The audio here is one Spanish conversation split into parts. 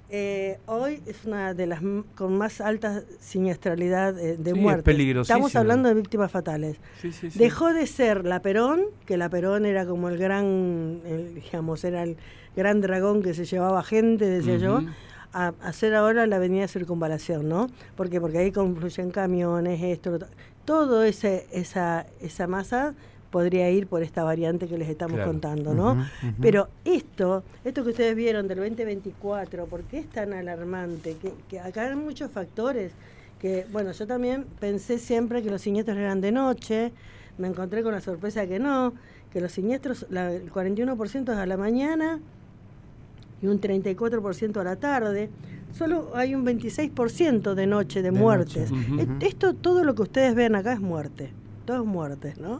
Hoy es una de las con más alta siniestralidad de Sí, muertes. es peligrosísimo. Estamos hablando de víctimas fatales. Sí. Dejó de ser la Perón, que la Perón era como digamos, era el gran dragón que se llevaba gente, decía yo, a ser ahora la avenida Circunvalación, ¿no? ¿Por qué? Porque ahí confluyen camiones, todo esa masa podría ir por esta variante que les estamos contando, ¿no? Pero esto que ustedes vieron del 2024, ¿por qué es tan alarmante? Que acá hay muchos factores que, bueno, yo también pensé siempre que los siniestros eran de noche, me encontré con la sorpresa que no, que los siniestros, el 41% es a la mañana y un 34% a la tarde. Solo hay un 26% de noche de muertes. Esto, todo lo que ustedes ven acá es muerte, todo es muertes, ¿no?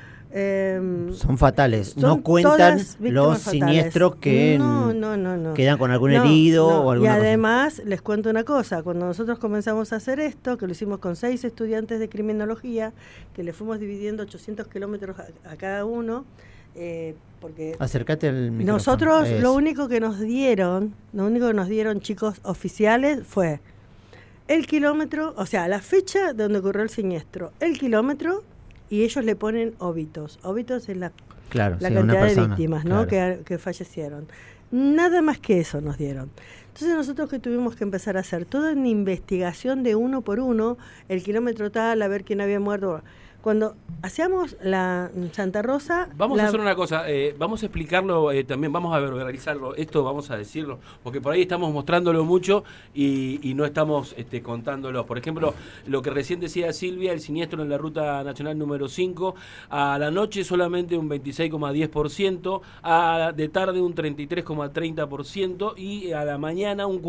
Son fatales, no cuentan los siniestros que quedan con algún herido o alguna cosa. Y además, les cuento una cosa, cuando nosotros comenzamos a hacer esto, que lo hicimos con 6 estudiantes de criminología, que le fuimos dividiendo 800 kilómetros a cada uno, porque acércate al micrófono. Nosotros lo único que nos dieron, chicos oficiales, fue el kilómetro, o sea, la fecha de donde ocurrió el siniestro, el kilómetro, y ellos le ponen óbitos. Óbitos es la cantidad de víctimas, ¿no? Que fallecieron. Nada más que eso nos dieron. Entonces nosotros que tuvimos que empezar a hacer toda una investigación de uno por uno, el kilómetro tal, a ver quién había muerto. Cuando hacíamos la Santa Rosa... Vamos a hacer una cosa, vamos a explicarlo también, vamos a verbalizarlo, esto vamos a decirlo, porque por ahí estamos mostrándolo mucho y no estamos contándolo. Por ejemplo, lo que recién decía Silvia, el siniestro en la Ruta Nacional número 5, a la noche solamente un 26,10%, de tarde un 33,30% y a la mañana un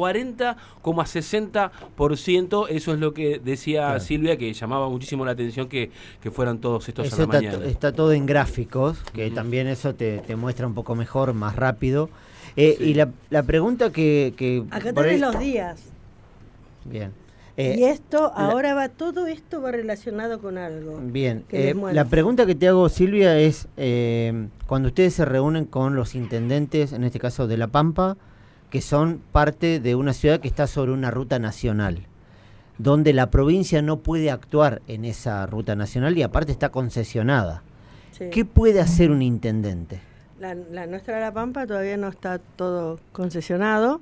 40,60%. Eso es lo que decía Silvia, que llamaba muchísimo la atención que fueran todos estos a la mañana. Está todo en gráficos, que también eso te muestra un poco mejor, más rápido. Y la pregunta que acá tenés los días. Bien. Y todo esto va relacionado con algo. Bien. La pregunta que te hago, Silvia, es cuando ustedes se reúnen con los intendentes, en este caso de La Pampa, que son parte de una ciudad que está sobre una ruta nacional, donde la provincia no puede actuar en esa ruta nacional y aparte está concesionada. Sí. ¿Qué puede hacer un intendente? La nuestra de La Pampa todavía no está todo concesionado.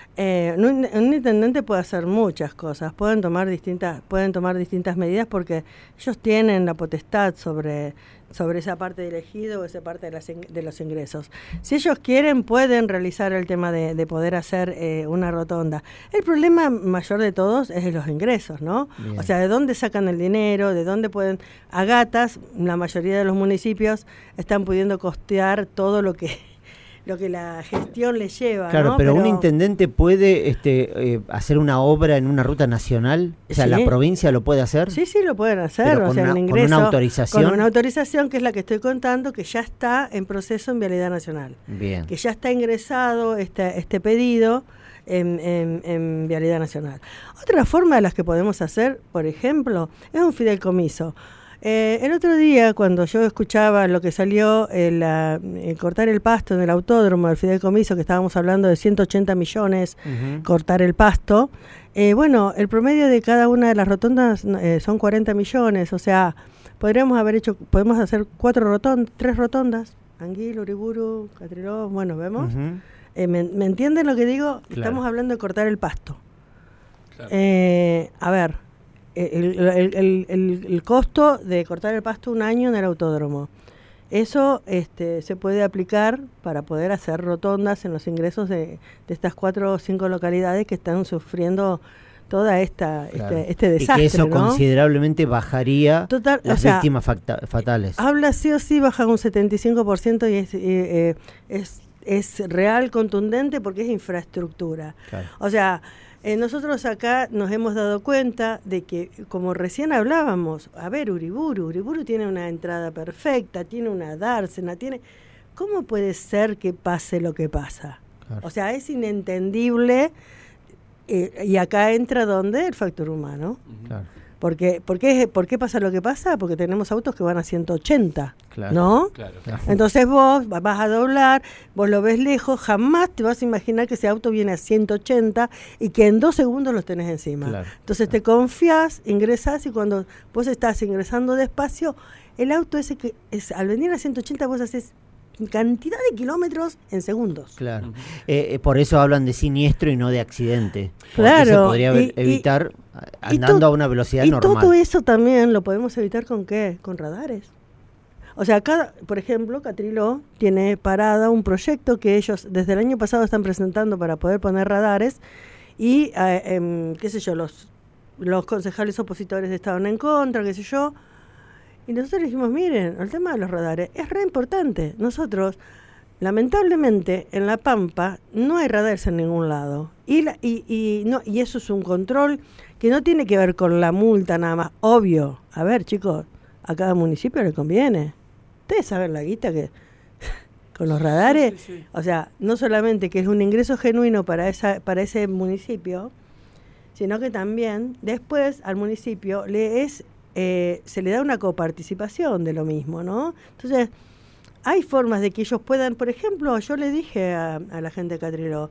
Un intendente puede hacer muchas cosas, pueden tomar distintas medidas porque ellos tienen la potestad sobre esa parte del ejido o esa parte de los ingresos. Si ellos quieren, pueden realizar el tema de poder hacer una rotonda. El problema mayor de todos es de los ingresos, ¿no? Bien. O sea, ¿de dónde sacan el dinero? ¿De dónde pueden? A gatas, la mayoría de los municipios están pudiendo costear todo lo que la gestión le lleva. Claro, ¿no? pero un intendente puede hacer una obra en una ruta nacional, o sea, ¿la provincia lo puede hacer? Sí, lo pueden hacer, o sea, el ingreso. ¿Con una autorización? Con una autorización que es la que estoy contando, que ya está en proceso en Vialidad Nacional. Bien. Que ya está ingresado este pedido en Vialidad Nacional. Otra forma de las que podemos hacer, por ejemplo, es un fideicomiso. El otro día, cuando yo escuchaba lo que salió, cortar el pasto en el autódromo del fideicomiso, que estábamos hablando de 180 millones, cortar el pasto, el promedio de cada una de las rotondas son 40 millones, o sea, podemos hacer 3 rotondas, Anguilo, Uriburu, Catriló, ¿vemos? ¿Me entienden lo que digo? Claro. Estamos hablando de cortar el pasto. Claro. A ver, el costo de cortar el pasto un año en el autódromo, eso se puede aplicar para poder hacer rotondas en los ingresos de estas 4 o 5 localidades que están sufriendo toda este desastre. Y que eso, ¿no? Considerablemente bajaría las víctimas fatales. Habla sí o sí, baja un 75% y es real, contundente, porque es infraestructura. Claro. O sea, nosotros acá nos hemos dado cuenta de que, como recién hablábamos, a ver, Uriburu tiene una entrada perfecta, tiene una dársena, ¿cómo puede ser que pase lo que pasa? Claro. O sea, es inentendible, y acá entra ¿dónde? El factor humano. Claro. ¿Por qué pasa lo que pasa? Porque tenemos autos que van a 180, Claro. ¿no? Claro. Entonces vos vas a doblar, vos lo ves lejos, jamás te vas a imaginar que ese auto viene a 180 y que en 2 segundos los tenés encima. Claro. Entonces te confías, ingresás y cuando vos estás ingresando despacio, el auto ese que es, al venir a 180 vos haces cantidad de kilómetros en segundos. Claro. Por eso hablan de siniestro y no de accidente. Claro. Porque se podría evitar andando a una velocidad normal. Y todo eso también lo podemos evitar ¿con qué? Con radares. O sea, por ejemplo, Catriló tiene parada un proyecto que ellos desde el año pasado están presentando para poder poner radares y, qué sé yo, los concejales opositores estaban en contra, qué sé yo. Y nosotros dijimos, miren, el tema de los radares es re importante. Nosotros, lamentablemente, en La Pampa no hay radares en ningún lado. Y eso es un control que no tiene que ver con la multa nada más. Obvio. A ver, chicos, a cada municipio le conviene. Ustedes saben la guita que con los radares. Sí. O sea, no solamente que es un ingreso genuino para ese municipio, sino que también después al municipio se le da una coparticipación de lo mismo, ¿no? Entonces, hay formas de que ellos puedan, por ejemplo, yo le dije a la gente de Catriló,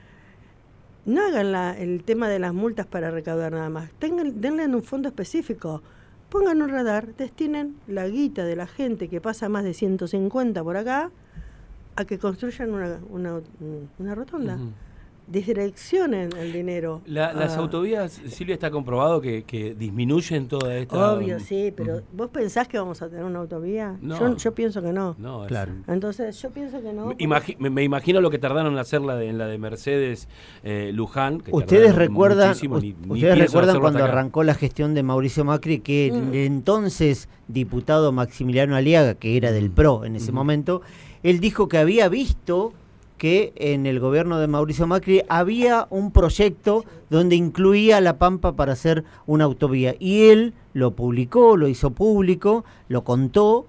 no hagan el tema de las multas para recaudar nada más, denle en un fondo específico, pongan un radar, destinen la guita de la gente que pasa más de 150 por acá a que construyan una rotonda. Uh-huh. Direccionen el dinero. Las autovías, Silvia, está comprobado que disminuyen toda esta... Obvio, sí, pero ¿vos pensás que vamos a tener una autovía? No. Yo pienso que no. No, claro. Entonces, yo pienso que no. Me imagino lo que tardaron en hacer en la de Mercedes Luján. Que ¿Ustedes recuerdan cuando arrancó la gestión de Mauricio Macri que el entonces diputado Maximiliano Aliaga, que era del PRO en ese momento, él dijo que había visto que en el gobierno de Mauricio Macri había un proyecto donde incluía La Pampa para hacer una autovía. Y él lo publicó, lo hizo público, lo contó.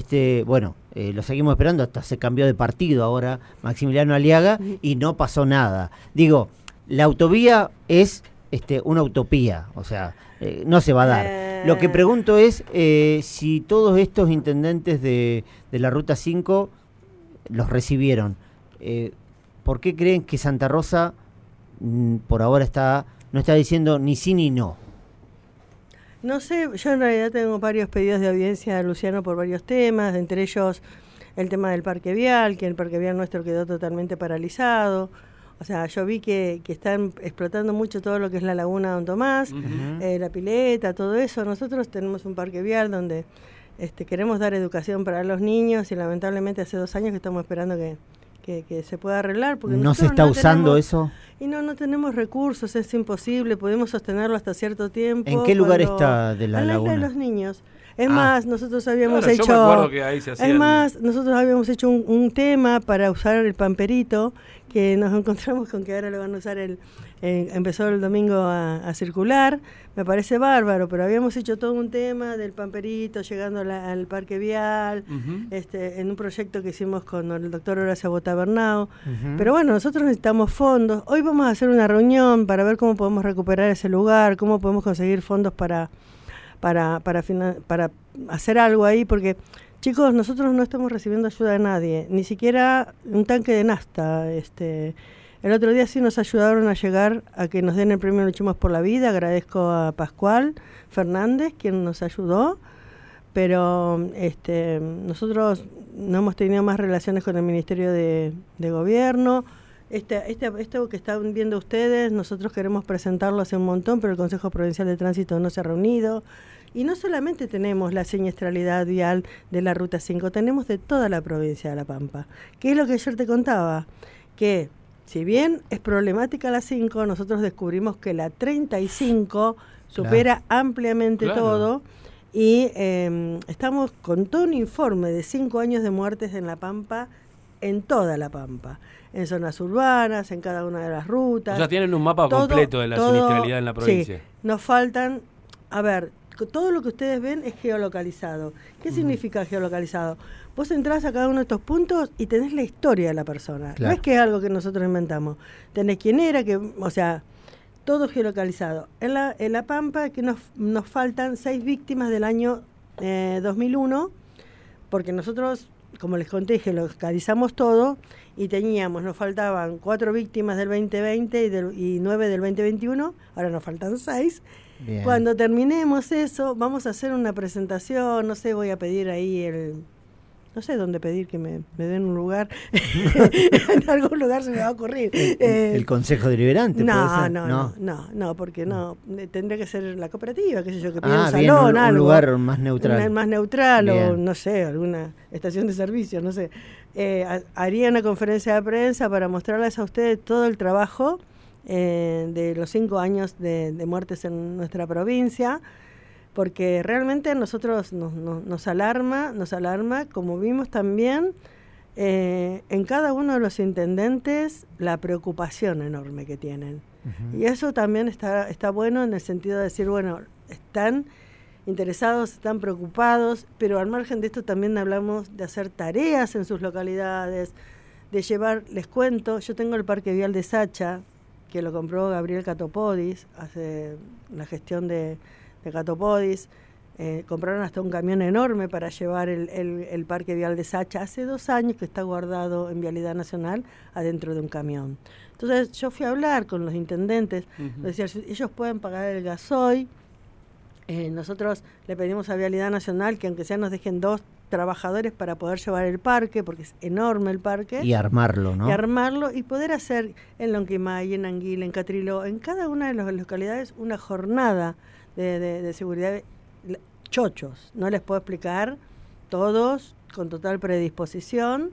Lo seguimos esperando, hasta se cambió de partido ahora Maximiliano Aliaga y no pasó nada. Digo, la autovía es una utopía, o sea, no se va a dar. Lo que pregunto es si todos estos intendentes de la Ruta 5 los recibieron. ¿Por qué creen que Santa Rosa por ahora no está diciendo ni sí ni no? No sé, yo en realidad tengo varios pedidos de audiencia a Luciano por varios temas, entre ellos el tema del parque vial, que el parque vial nuestro quedó totalmente paralizado. O sea, yo vi que están explotando mucho todo lo que es la laguna Don Tomás, la pileta, todo eso. Nosotros tenemos un parque vial donde queremos dar educación para los niños y lamentablemente hace 2 años que estamos esperando que se pueda arreglar. Porque ¿No se está usando eso? Y no tenemos recursos, es imposible, podemos sostenerlo hasta cierto tiempo. ¿En qué lugar está de la laguna? En la isla de los niños. Es más, nosotros habíamos hecho... Yo me acuerdo que ahí se hacían... Es más, nosotros habíamos hecho un tema para usar el pamperito, que nos encontramos con que ahora lo van a usar empezó el domingo a circular, me parece bárbaro, pero habíamos hecho todo un tema del pamperito llegando al parque vial, en un proyecto que hicimos con el doctor Horacio Botabernau, pero bueno, nosotros necesitamos fondos. Hoy vamos a hacer una reunión para ver cómo podemos recuperar ese lugar, cómo podemos conseguir fondos para hacer algo ahí, porque chicos, nosotros no estamos recibiendo ayuda de nadie, ni siquiera un tanque de nafta. El otro día sí nos ayudaron a llegar a que nos den el premio Luchemos por la Vida. Agradezco a Pascual Fernández, quien nos ayudó, pero nosotros no hemos tenido más relaciones con el Ministerio de Gobierno. Esto que están viendo ustedes, nosotros queremos presentarlo hace un montón, pero el Consejo Provincial de Tránsito no se ha reunido. Y no solamente tenemos la siniestralidad vial de la Ruta 5, tenemos de toda la provincia de La Pampa. ¿Qué es lo que ayer te contaba? Que si bien es problemática la 5, nosotros descubrimos que la 35 supera ampliamente todo. Y estamos con todo un informe de 5 años de muertes en La Pampa, en toda La Pampa, en zonas urbanas, en cada una de las rutas. O sea, tienen un mapa completo de la siniestralidad en la provincia. Sí, nos faltan, todo lo que ustedes ven es geolocalizado. ¿Qué significa geolocalizado? Vos entrás a cada uno de estos puntos y tenés la historia de la persona. Claro. No es que es algo que nosotros inventamos. Tenés quién era, todo geolocalizado. En la Pampa que nos faltan 6 víctimas del año 2001, porque nosotros, como les conté, geolocalizamos todo y nos faltaban 4 víctimas del 2020 y 9 del 2021, ahora nos faltan 6. Bien. Cuando terminemos eso, vamos a hacer una presentación, no sé, voy a pedir ahí no sé dónde pedir que me den un lugar, en algún lugar se me va a ocurrir. ¿El Consejo Deliberante? No, porque no, tendría que ser la cooperativa, qué sé yo, que pida un salón, bien, algo. Un lugar más neutral. Más neutral, bien. O no sé, alguna estación de servicio, no sé. Haría una conferencia de prensa para mostrarles a ustedes todo el trabajo de los 5 años de muertes en nuestra provincia, porque realmente a nosotros nos alarma, como vimos también en cada uno de los intendentes, la preocupación enorme que tienen. Uh-huh. Y eso también está bueno en el sentido de decir, bueno, están interesados, están preocupados, pero al margen de esto también hablamos de hacer tareas en sus localidades, de llevar, les cuento, yo tengo el Parque Vial de Sacha, que lo compró Gabriel Catopodis, hace la gestión de Catopodis, compraron hasta un camión enorme para llevar el Parque Vial de Sacha, hace 2 años que está guardado en Vialidad Nacional adentro de un camión. Entonces yo fui a hablar con los intendentes, uh-huh. Decía, ellos pueden pagar el gasoil, nosotros le pedimos a Vialidad Nacional que aunque sea nos dejen 2 trabajadores para poder llevar el parque, porque es enorme el parque. Y armarlo, ¿no? Y poder hacer en Lonquimay, en Anguila, en Catriló, en cada una de las localidades una jornada de seguridad, chochos, no les puedo explicar, todos con total predisposición,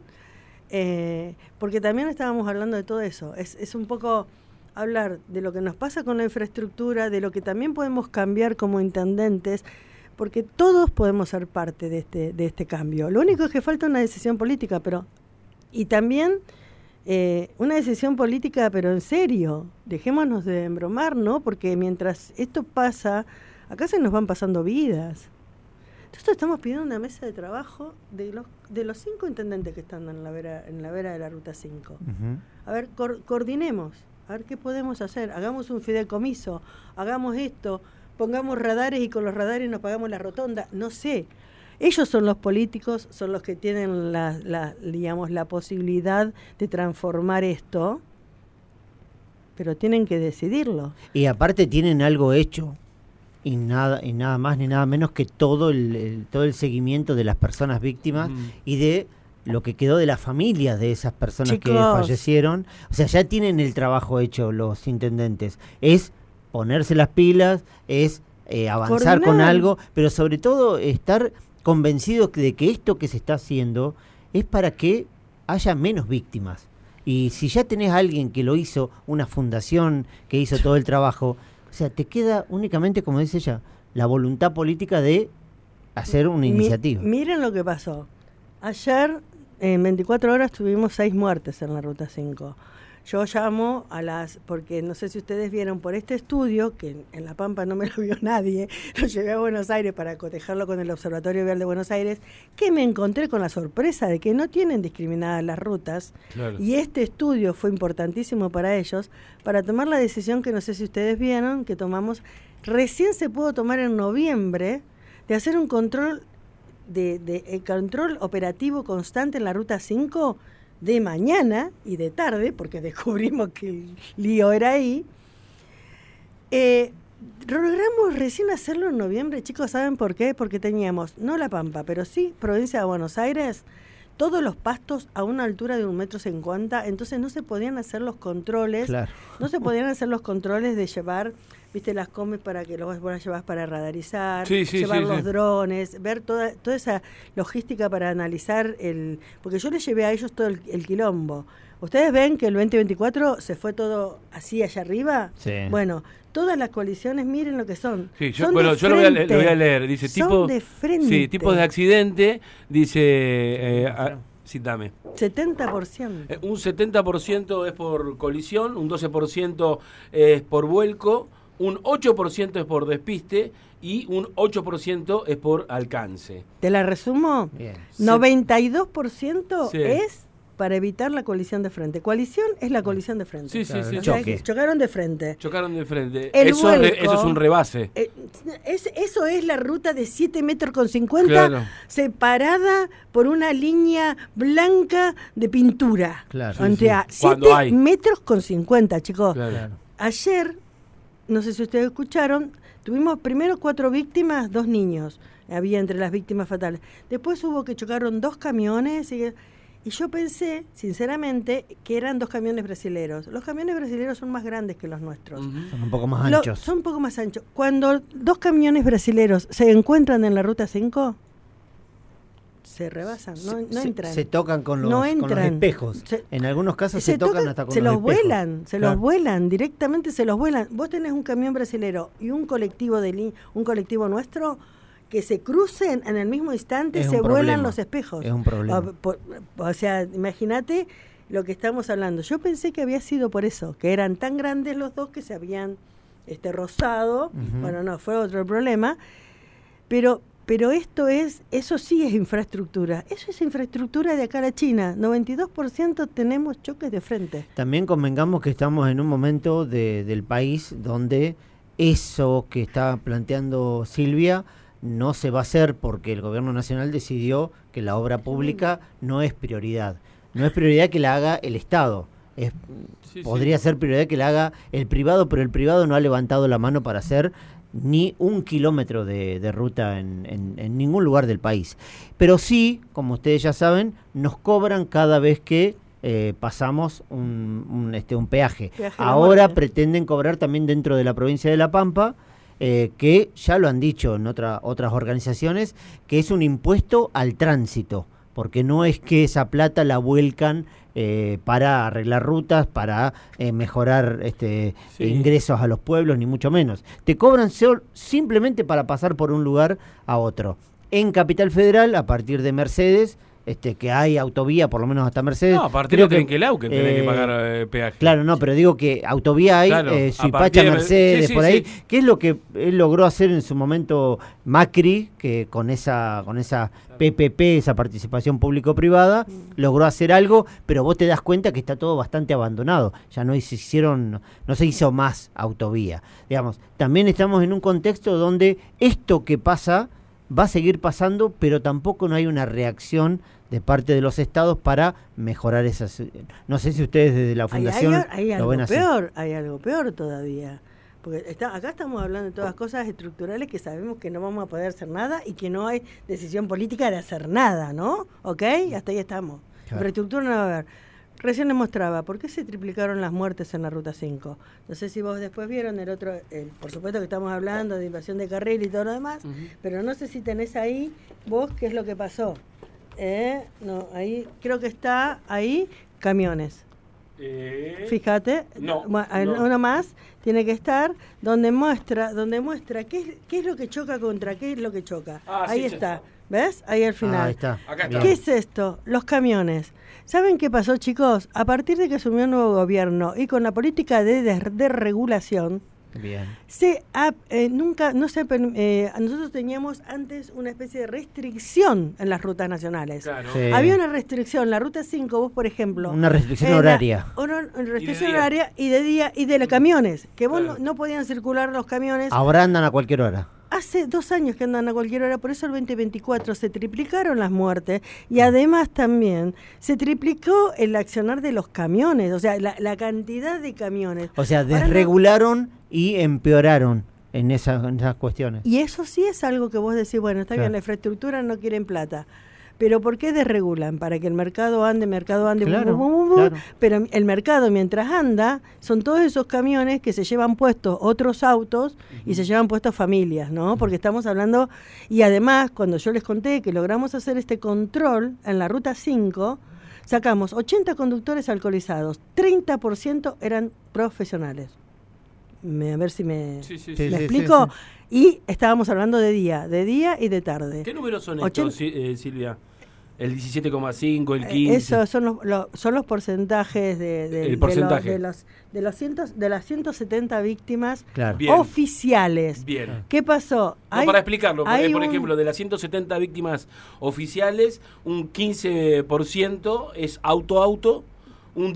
porque también estábamos hablando de todo eso, es un poco hablar de lo que nos pasa con la infraestructura, de lo que también podemos cambiar como intendentes, porque todos podemos ser parte de este cambio. Lo único es que falta una decisión política, y también una decisión política, pero en serio, dejémonos de embromar, ¿no? Porque mientras esto pasa, acá se nos van pasando vidas. Entonces estamos pidiendo una mesa de trabajo de los 5 intendentes que están en la vera de la Ruta 5. Uh-huh. A ver, coordinemos, a ver qué podemos hacer, hagamos un fideicomiso, hagamos esto, pongamos radares y con los radares nos pagamos la rotonda, no sé. Ellos son los políticos, son los que tienen la posibilidad de transformar esto, pero tienen que decidirlo. Y aparte tienen algo hecho, y nada más ni nada menos que todo el seguimiento de las personas víctimas y de lo que quedó de las familias de esas personas, chicos, que fallecieron. O sea, ya tienen el trabajo hecho los intendentes. Es ponerse las pilas, es avanzar con algo, pero sobre todo estar convencidos de que esto que se está haciendo es para que haya menos víctimas. Y si ya tenés a alguien que lo hizo, una fundación que hizo todo el trabajo, o sea, te queda únicamente, como dice ella, la voluntad política de hacer una iniciativa. Miren lo que pasó. Ayer, en 24 horas, tuvimos 6 muertes en la Ruta 5. Yo llamo porque no sé si ustedes vieron por este estudio, que en La Pampa no me lo vio nadie, lo llevé a Buenos Aires para cotejarlo con el Observatorio Vial de Buenos Aires, que me encontré con la sorpresa de que no tienen discriminadas las rutas. Claro. Y este estudio fue importantísimo para ellos, para tomar la decisión que no sé si ustedes vieron, que tomamos, recién se pudo tomar en noviembre, de hacer un control, de control operativo constante en la Ruta 5, de mañana y de tarde, porque descubrimos que el lío era ahí. Logramos recién hacerlo en noviembre, chicos, ¿saben por qué? Porque teníamos, no La Pampa, pero sí Provincia de Buenos Aires, todos los pastos a una altura de 1,50 m, entonces no se podían hacer los controles, claro. No se podían hacer los controles de llevar, viste, las combis para que vos las llevas para radarizar, llevar los drones, ver toda esa logística para analizar porque yo les llevé a ellos todo el quilombo. ¿Ustedes ven que el 2024 se fue todo así allá arriba? Sí. Bueno, todas las coaliciones, miren lo que son. Sí, yo lo voy a leer. Dice, son de frente. Sí, tipos de accidente, dice... sí, dame. 70%. Un 70% es por colisión, un 12% es por vuelco, un 8% es por despiste y un 8% es por alcance. ¿Te la resumo? Bien. 92% es para evitar la colisión de frente. Colisión es la colisión de frente. Sí, sí, sí. O sea, Choque. chocaron de frente. Chocaron de frente. El Eso vuelco, es un rebase. Eso es la ruta de 7,50 metros, Claro. separada por una línea blanca de pintura. Claro. Sí, O sea, sí. Cuando 7,50 hay. metros, chicos. Claro. Ayer, no sé si ustedes escucharon, tuvimos primero 4 víctimas, 2 niños. Había entre las víctimas fatales. Después hubo que chocaron 2 camiones y yo pensé, sinceramente, que eran 2 camiones brasileros. Los camiones brasileros son más grandes que los nuestros. Son un poco más anchos. Son un poco más anchos. Cuando 2 camiones brasileros se encuentran en la ruta 5, se rebasan, no entran. Se tocan con los, No con los entran. espejos. En algunos casos se tocan hasta con se los los espejos. vuelan, Claro. los vuelan, directamente se los vuelan. Vos tenés un camión brasilero y un colectivo un colectivo nuestro que se crucen en el mismo instante, Es se un vuelan problema. los espejos. Es un problema. O sea, imagínate lo que estamos hablando. Yo pensé que había sido por eso, que eran tan grandes los dos que se habían rozado. Ujú. Bueno, no, fue otro problema. Pero eso sí es infraestructura. Eso es infraestructura de acá a la China. 92% tenemos choques de frente. También convengamos que estamos en un momento del país donde eso que está planteando Silvia no se va a hacer porque el gobierno nacional decidió que la obra pública no es prioridad. No es prioridad que la haga el Estado. Podría ser prioridad que la haga el privado, pero el privado no ha levantado la mano para hacer ni 1 kilómetro de ruta en ningún lugar del país. Pero sí, como ustedes ya saben, nos cobran cada vez que pasamos un peaje. Ahora pretenden cobrar también dentro de la provincia de La Pampa, que ya lo han dicho en otras organizaciones, que es un impuesto al tránsito, porque no es que esa plata la vuelcan para arreglar rutas, para mejorar ingresos a los pueblos, ni mucho menos. Te cobran simplemente para pasar por un lugar a otro. En Capital Federal, a partir de Mercedes, que hay autovía, por lo menos hasta Mercedes. No, a partir de Trenquelauquen tenés que pagar peaje. Claro, no, pero digo que autovía hay, Claro, Suipacha, Mercedes, sí, por ahí, sí. que es lo que él logró hacer en su momento Macri, que con esa PPP, esa participación público-privada, logró hacer algo, pero vos te das cuenta que está todo bastante abandonado. Ya no se hizo más autovía. Digamos, también estamos en un contexto donde esto que pasa va a seguir pasando, pero tampoco no hay una reacción de parte de los estados para mejorar esas. No sé si ustedes desde la fundación hay lo ven algo así. peor, hay algo peor todavía. Porque acá estamos hablando de todas cosas estructurales que sabemos que no vamos a poder hacer nada y que no hay decisión política de hacer nada, ¿no? ¿Ok? Hasta ahí estamos. Claro. Infraestructura no va a haber. Recién les mostraba, ¿por qué se triplicaron las muertes en la Ruta 5? No sé si vos después vieron por supuesto que estamos hablando de invasión de carril y todo lo demás, pero no sé si tenés ahí vos qué es lo que pasó. No, ahí creo que está ahí camiones. Fíjate, no. Uno más tiene que estar donde muestra qué es lo que choca contra qué es lo que choca. Ahí sí, está. ¿Ves? Ahí al final. Ahí está. Acá está. ¿Qué es esto? Los camiones. ¿Saben qué pasó, chicos? A partir de que asumió un nuevo gobierno y con la política de desregulación, Bien. nosotros teníamos antes una especie de restricción en las rutas nacionales. Claro. Sí. Había una restricción, la ruta 5, vos por ejemplo. Una restricción horaria. Una restricción Y de día. horaria y de día y de los camiones, que vos Claro. no podían circular los camiones. Ahora andan a cualquier hora. Hace 2 años que andan a cualquier hora, por eso el 2024 se triplicaron las muertes y además también se triplicó el accionar de los camiones, o sea, la cantidad de camiones. O sea, Ahora desregularon y empeoraron en esas cuestiones. Y eso sí es algo que vos decís, bueno, está Claro. bien, la infraestructura no quieren plata. Pero ¿por qué desregulan? Para que el mercado ande, Claro, bum, bum, bum, claro. Pero el mercado mientras anda, son todos esos camiones que se llevan puestos otros autos y se llevan puestos familias, ¿no? Porque estamos hablando, y además, cuando yo les conté que logramos hacer este control en la Ruta 5, sacamos 80 conductores alcoholizados, 30% eran profesionales. A ver si me explico. Y estábamos hablando de día y de tarde. ¿Qué números son 80. estos, Silvia? El 17,5, el 15. Eso son los porcentajes El porcentaje. de las 170 víctimas Claro. oficiales. Bien. ¿Qué pasó? No, para explicarlo, por ejemplo, de las 170 víctimas oficiales, un 15% es auto, un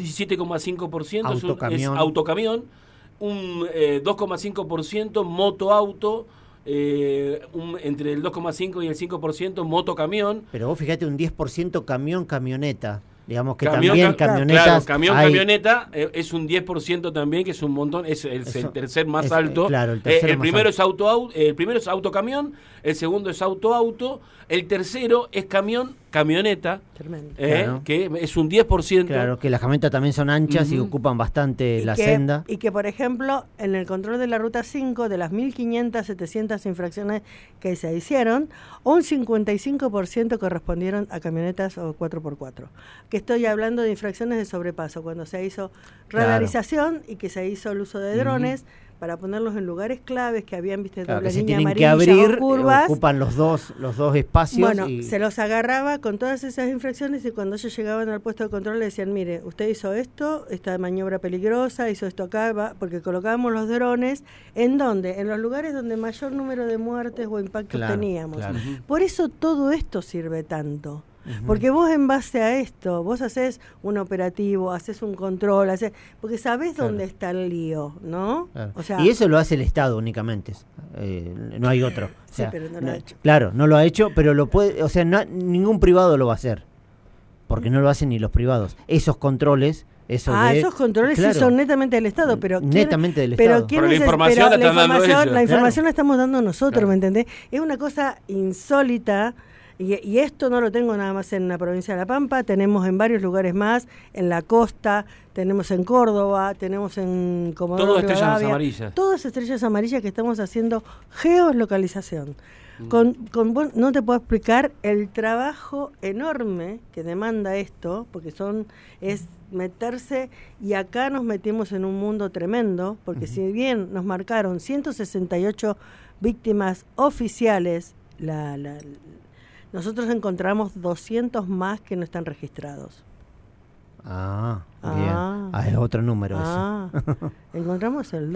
17,5% es autocamión, un 2,5% moto-auto, entre el 2,5 y el 5% moto-camión. Pero vos fíjate, un 10% camión-camioneta. Digamos que Camión, también camionetas. Claro, camioneta es un 10% también, que es un montón, es el tercer más alto. Claro, el primero es el primero es autocamión, el segundo es auto, el tercero es camioneta, Claro. que es un 10%. Claro, que las camionetas también son anchas y ocupan bastante la senda. Y que, por ejemplo, en el control de la Ruta 5, de las 1.500, 700 infracciones que se hicieron, un 55% correspondieron a camionetas o 4x4. Que estoy hablando de infracciones de sobrepaso, cuando se hizo radarización y que se hizo el uso de drones para ponerlos en lugares claves que habían, doble que línea tienen amarilla que abrir, o curvas. Ocupan los dos espacios. Bueno, se los agarraba con todas esas infracciones y cuando ellos llegaban al puesto de control le decían, mire, usted hizo esto, esta maniobra peligrosa, hizo esto acá, porque colocábamos los drones, ¿en dónde? En los lugares donde mayor número de muertes o impactos teníamos. Claro. Por eso todo esto sirve tanto. Porque vos en base a esto, vos haces un operativo, haces un control, porque sabés dónde está el lío, ¿no? Claro. O sea, y eso lo hace el Estado únicamente, no hay otro. Sí, pero no lo ha hecho. Claro, no lo ha hecho, pero lo puede, o sea, ningún privado lo va a hacer, porque no lo hacen ni los privados. Esos controles... esos controles sí son netamente del Estado, pero netamente del Estado. Pero la información la están dando ellos. La información la estamos dando nosotros, ¿me entendés? Es una cosa insólita. Y esto no lo tengo nada más en la provincia de La Pampa, tenemos en varios lugares más, en la costa, tenemos en Córdoba, tenemos en Comodoro Todas estrellas amarillas. Todas estrellas amarillas que estamos haciendo geolocalización. No te puedo explicar el trabajo enorme que demanda esto, porque es meterse, y acá nos metimos en un mundo tremendo, porque si bien nos marcaron 168 víctimas oficiales, nosotros encontramos 200 más que no están registrados. Bien. Es otro número eso. Encontramos el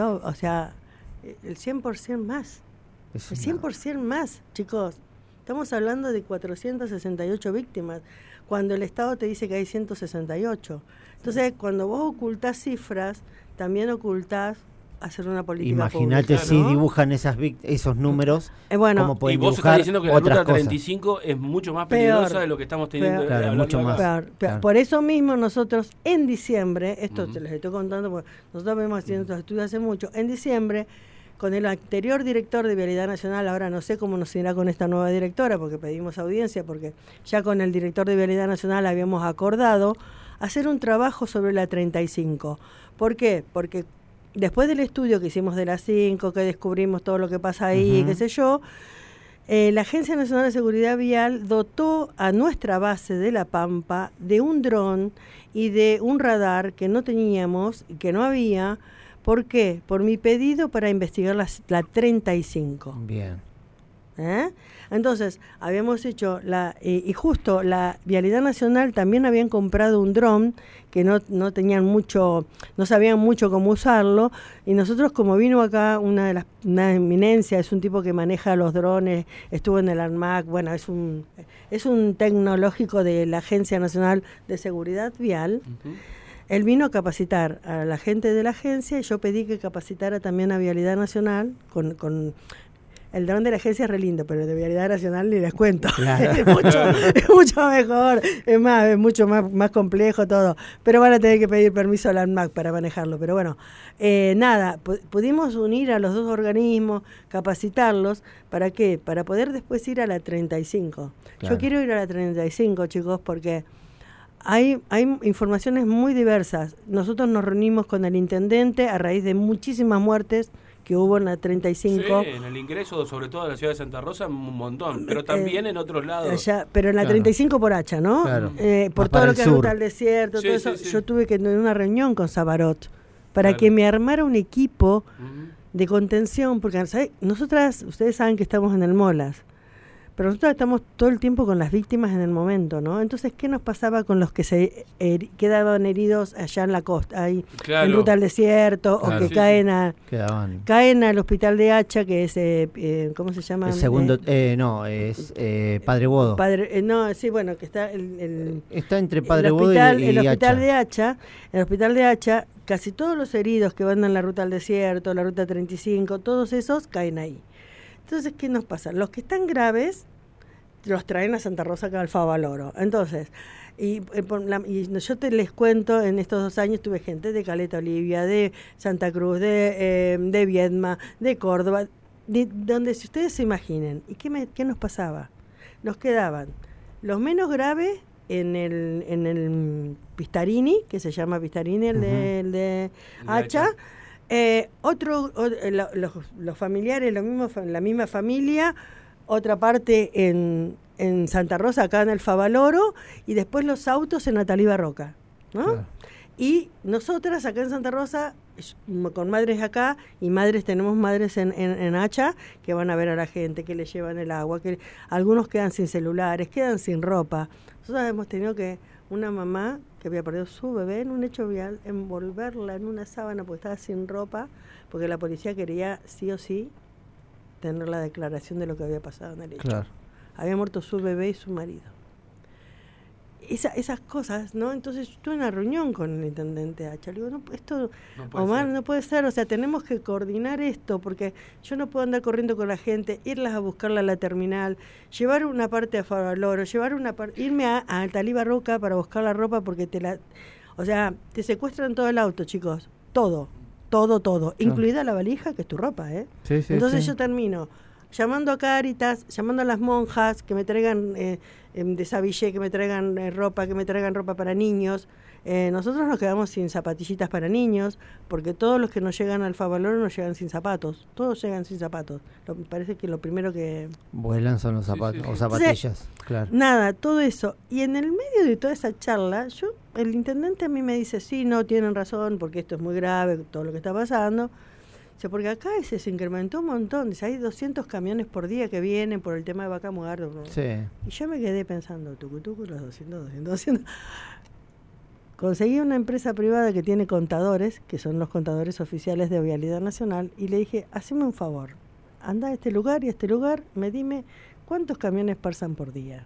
100% más. El 100% más, chicos. Estamos hablando de 468 víctimas, cuando el Estado te dice que hay 168. Entonces, cuando vos ocultás cifras, también ocultás hacer una política Imagínate pública, si ¿no? dibujan esos números, cómo pueden y vos dibujar estás diciendo que la otras ruta cosas. 35 es mucho más peligrosa de lo que estamos teniendo. Claro, mucho más. Peor. Por eso mismo nosotros en diciembre, esto te les estoy contando porque nosotros venimos haciendo estos estudios hace mucho, en diciembre, con el anterior director de Vialidad Nacional, ahora no sé cómo nos irá con esta nueva directora, porque pedimos audiencia, porque ya con el director de Vialidad Nacional habíamos acordado hacer un trabajo sobre la 35. ¿Por qué? Porque después del estudio que hicimos de la 5, que descubrimos todo lo que pasa ahí, qué sé yo, la Agencia Nacional de Seguridad Vial dotó a nuestra base de La Pampa de un dron y de un radar que no teníamos, que no había. ¿Por qué? Por mi pedido para investigar la 35. Bien. Entonces, habíamos hecho y justo la Vialidad Nacional también habían comprado un dron que no tenían mucho, no sabían mucho cómo usarlo, y nosotros, como vino acá una eminencia, es un tipo que maneja los drones, estuvo en el ANMAC, bueno, es un tecnológico de la Agencia Nacional de Seguridad Vial. Él vino a capacitar a la gente de la agencia y yo pedí que capacitara también a Vialidad Nacional con el dron de la agencia es re lindo, pero el de Vialidad Nacional ni les cuento. Claro. es mucho mejor, es mucho más complejo todo. Pero van a tener que pedir permiso al ANMAC para manejarlo. Pero bueno, pudimos unir a los dos organismos, capacitarlos. ¿Para qué? Para poder después ir a la 35. Claro. Yo quiero ir a la 35, chicos, porque hay informaciones muy diversas. Nosotros nos reunimos con el intendente a raíz de muchísimas muertes que hubo en la 35. Sí, en el ingreso, sobre todo de la ciudad de Santa Rosa, un montón, pero también en otros lados. Pero en la 35 por Hacha, ¿no? Claro. Por todo lo que es ruta al desierto, todo eso. Yo tuve que tener una reunión con Sabarot para que me armara un equipo de contención, porque ¿sabes? Nosotras, ustedes saben que estamos en el Molas, Pero nosotros estamos todo el tiempo con las víctimas en el momento, ¿no? Entonces, ¿qué nos pasaba con los que se quedaban heridos allá en la costa, ahí en ruta al desierto, o que caen al hospital de Hacha, que es, ¿cómo se llama? El segundo, Padre Bodo. Que está está entre Padre Bodo y el hospital Hacha. El hospital de Hacha, casi todos los heridos que van en la ruta al desierto, la ruta 35, todos esos caen ahí. Entonces, ¿qué nos pasa? Los que están graves los traen a Santa Rosa, acá al Favaloro. Entonces, yo les cuento, en estos 2 años tuve gente de Caleta Olivia, de Santa Cruz, de Viedma, de Córdoba, donde si ustedes se imaginen. ¿Y qué nos pasaba? Nos quedaban los menos graves en el Pistarini, que se llama Pistarini, el de Hacha. Los familiares, la misma familia, otra parte en Santa Rosa, acá en el Favaloro, y después los autos en Natalí Barroca, ¿no? Claro. Y nosotras acá en Santa Rosa, con madres acá, y tenemos madres en Hacha, que van a ver a la gente, que le llevan el agua, que algunos quedan sin celulares, quedan sin ropa. Nosotros hemos tenido una mamá que había perdido su bebé en un hecho vial, envolverla en una sábana porque estaba sin ropa, porque la policía quería sí o sí tener la declaración de lo que había pasado en el hecho. Claro. Había muerto su bebé y su marido. Esas cosas, ¿no? Entonces yo tuve una reunión con el intendente Hacha. Le digo, esto, Omar, no puede ser. O sea, tenemos que coordinar esto, porque yo no puedo andar corriendo con la gente, irlas a buscarla a la terminal, llevar una parte a Favaloro, irme a Talí Barroca para buscar la ropa, porque te secuestran todo el auto, chicos. Todo, incluida la valija, que es tu ropa, ¿eh? Sí, Entonces yo termino llamando a Cáritas, llamando a las monjas que me traigan de Savillé, que me traigan ropa para niños. Nosotros nos quedamos sin zapatillitas para niños, porque todos los que nos llegan al Favaloro nos llegan sin zapatos. Todos llegan sin zapatos. Me parece que lo primero que vuelan son los zapatos, o zapatillas. Entonces, claro. Nada, todo eso. Y en el medio de toda esa charla, el intendente a mí me dice, sí, no, tienen razón, porque esto es muy grave, todo lo que está pasando. Porque acá se incrementó un montón. Hay 200 camiones por día que vienen por el tema de vaca muerta. Sí. Y yo me quedé pensando, tucutucu, los 200. Conseguí una empresa privada que tiene contadores, que son los contadores oficiales de Vialidad Nacional, y le dije, haceme un favor, anda a este lugar y a este lugar, dime cuántos camiones pasan por día.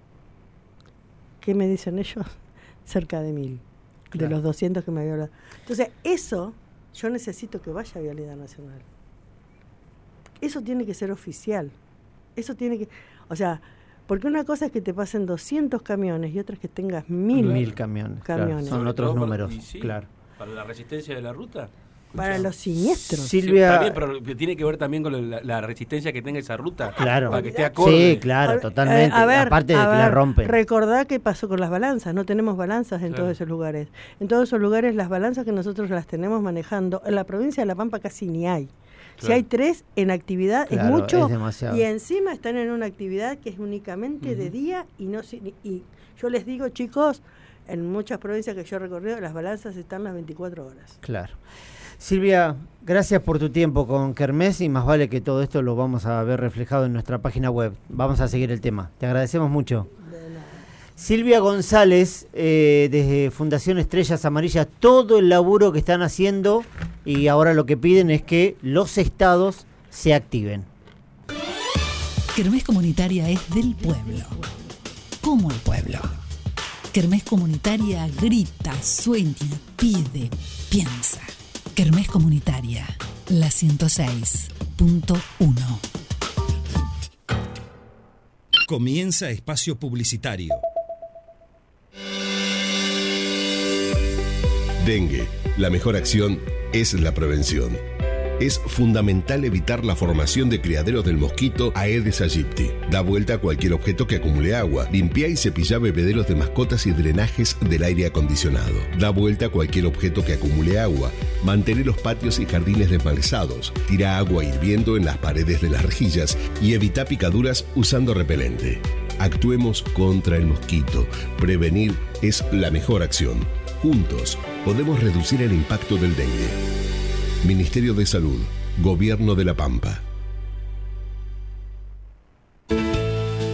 ¿Qué me dicen ellos? Cerca de 1000, claro, de los 200 que me había hablado. Entonces, eso... Yo necesito que vaya a Vialidad Nacional. Eso tiene que ser oficial. Eso tiene que... O sea, porque una cosa es que te pasen 200 camiones y otra es que tengas 1000 camiones. Claro, son otros números, claro. ¿Para la resistencia de la ruta? Para los siniestros. Silvia... Sí, pero tiene que ver también con la resistencia que tenga esa ruta. Claro. Para que esté acorde. Sí, claro, totalmente. Aparte de que la rompen. Recordá qué pasó con las balanzas. No tenemos balanzas en todos esos lugares. En todos esos lugares las balanzas que nosotros las tenemos manejando, en la provincia de La Pampa casi ni hay. Claro. Si hay 3 en actividad, claro, es mucho. Es demasiado. Y encima están en una actividad que es únicamente de día y yo les digo, chicos, en muchas provincias que yo he recorrido, las balanzas están las 24 horas. Claro. Silvia, gracias por tu tiempo con Kermés, y más vale que todo esto lo vamos a ver reflejado en nuestra página web. Vamos a seguir el tema. Te agradecemos mucho. De nada. Silvia González, desde Fundación Estrellas Amarillas, todo el laburo que están haciendo, y ahora lo que piden es que los estados se activen. Kermés Comunitaria es del pueblo, como el pueblo. Kermés Comunitaria grita, sueña, pide, piensa. Kermés Comunitaria, la 106.1. Comienza espacio publicitario. Dengue. La mejor acción es la prevención. Es fundamental evitar la formación de criaderos del mosquito Aedes aegypti. Da vuelta a cualquier objeto que acumule agua. Limpia y cepilla bebederos de mascotas y drenajes del aire acondicionado. Da vuelta a cualquier objeto que acumule agua. Mantén los patios y jardines desmalezados. Tira agua hirviendo en las paredes de las rejillas y evita picaduras usando repelente. Actuemos contra el mosquito. Prevenir es la mejor acción. Juntos podemos reducir el impacto del dengue. Ministerio de Salud, Gobierno de La Pampa.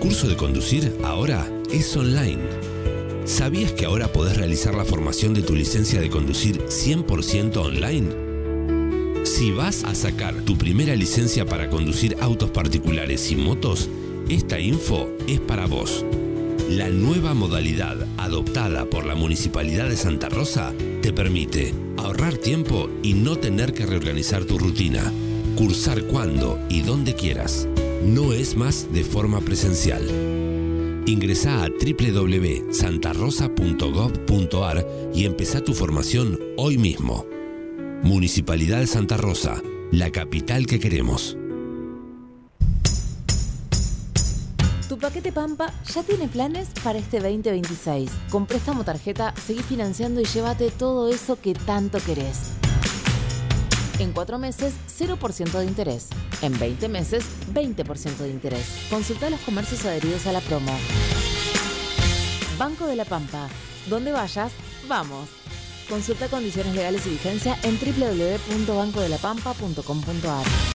curso de conducir ahora es online. ¿Sabías que ahora podés realizar la formación de tu licencia de conducir 100% online? Si vas a sacar tu primera licencia para conducir autos particulares y motos, esta info es para vos. La nueva modalidad adoptada por la Municipalidad de Santa Rosa te permite ahorrar tiempo y no tener que reorganizar tu rutina. Cursar cuando y donde quieras. No es más de forma presencial. Ingresá a www.santarosa.gov.ar y empezá tu formación hoy mismo. Municipalidad de Santa Rosa, la capital que queremos. Tu paquete Pampa ya tiene planes para este 2026. Con préstamo tarjeta, seguí financiando y llévate todo eso que tanto querés. En 4 meses, 0% de interés. En 20 meses, 20% de interés. Consulta los comercios adheridos a la promo. Banco de la Pampa. Donde vayas, vamos. Consulta condiciones legales y vigencia en www.bancodelapampa.com.ar.